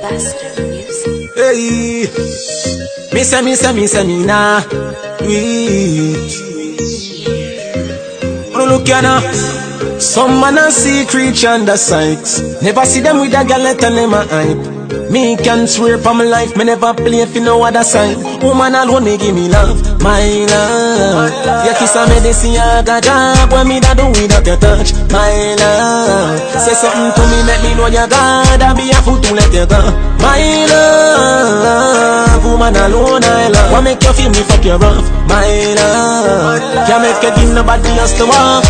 Ambassador Music. Hey, me nah do it. Look ya now. Some man a see creature under sights. Never see them with a girl let them a hype. Me can swear for my life, me never play for no other side. Woman alone me give me love, my love. Your kiss a medicine, I got job. When me da do without your touch, my love. Say something to me, make me know you God. I be a fool to let you go, my love. Woman alone I love. What make you feel me fuck you rough, my love. Can't make you give nobody else to walk.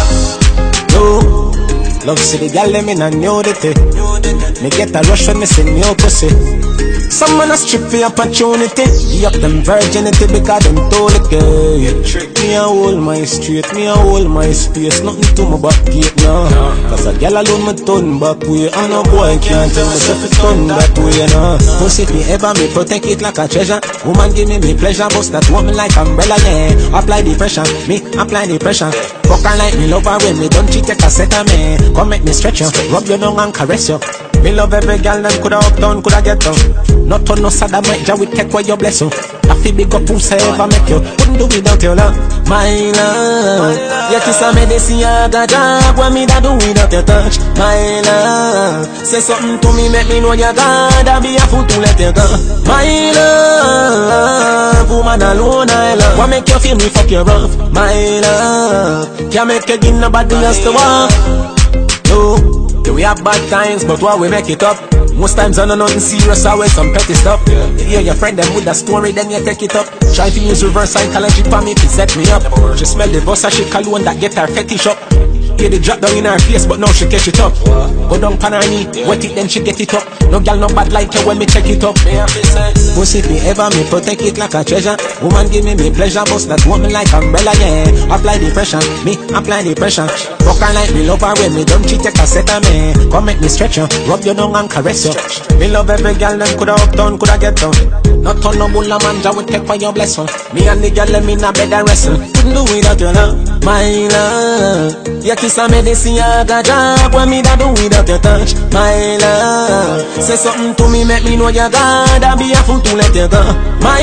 No, love see the girl them in a nudity. Me get a rush when me see new pussy. Some man a strip for opportunity. Give up them virginity because them told it gay. Me a hold my street, me a hold my space. Nothing to my back gate now. Cause a girl alone me turn back way. And no boy can't tell myself it turn that way now. Pussy if me ever me protect it like a treasure. Woman give me pleasure, bust that woman like umbrella, yeah. Apply the pressure, me apply the pressure. Fuck her like me love her when me don't cheat take a set of me. Come make me stretch you, rub your tongue and caress you. Me love every girl them coulda up down, coulda get down. Not on no sad might ja with take where you bless you. I feel big up who's ever make you. Wouldn't do without your love, my love. Your kiss a medicine, I got job. When me da do without your touch, my love. Say something to me, make me know you God. I be a fool to let you go, my love. Woman alone I love. What make you feel me fuck you rough, my love. Can't make you give nobody else to walk. No. Yeah, we have bad times, but why we make it up? Most times I know nothing serious, always some petty stuff. You hear your friend them with a story, then you take it up. Try to use reverse psychology for me to set me up. She smell the Versace cologne that get her fetish up. Hear the drop down in her face, but now she catch it up. Go down pan her knee, wet it then she get it up. No girl no bad like you when me check it up. Pussy if me ever me protect it like a treasure. Woman give me pleasure, bust that woman like umbrella, yeah. Apply the pressure, me apply the pressure. Fuck her like me love her when me don't cheat take a set of me. Come make me stretch you, rub your tongue and caress you. Me love every girl them coulda up down, coulda get down. Not on no bull a man ja with take for your blessing. Me and the girl them in a bed and wrestle. Couldn't do without your love, my love. Your kiss a medicine, I got job. When me da do without your touch, my love. Say something to me, make me know you God. I be a fool to let you go, my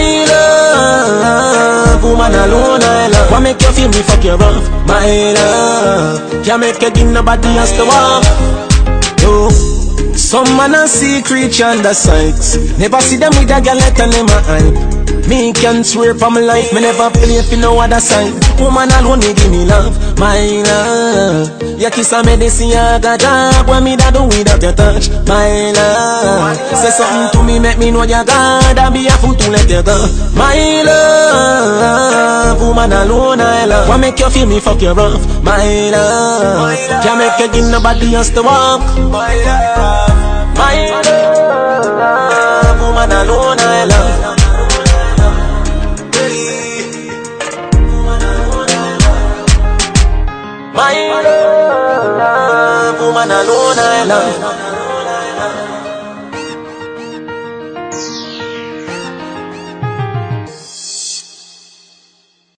love. Woman alone I love. What make you feel me fuck you rough, my love. Can't make you give nobody else to walk. No. Some man a see creature under sights. Never see them with a girl let them a hype. Me can swear for my life, me never play for no other side. Woman alone me give me love, my love. Your kiss a medicine, I got job. When me da do without your touch, my love. Say something to me, make me know you God. I be a fool to let you go, my love. Woman alone I love. What make you feel me fuck you rough, my love. Can't make you give nobody else to walk, my love. My love. Woman alone I love. My love, woman alone I love.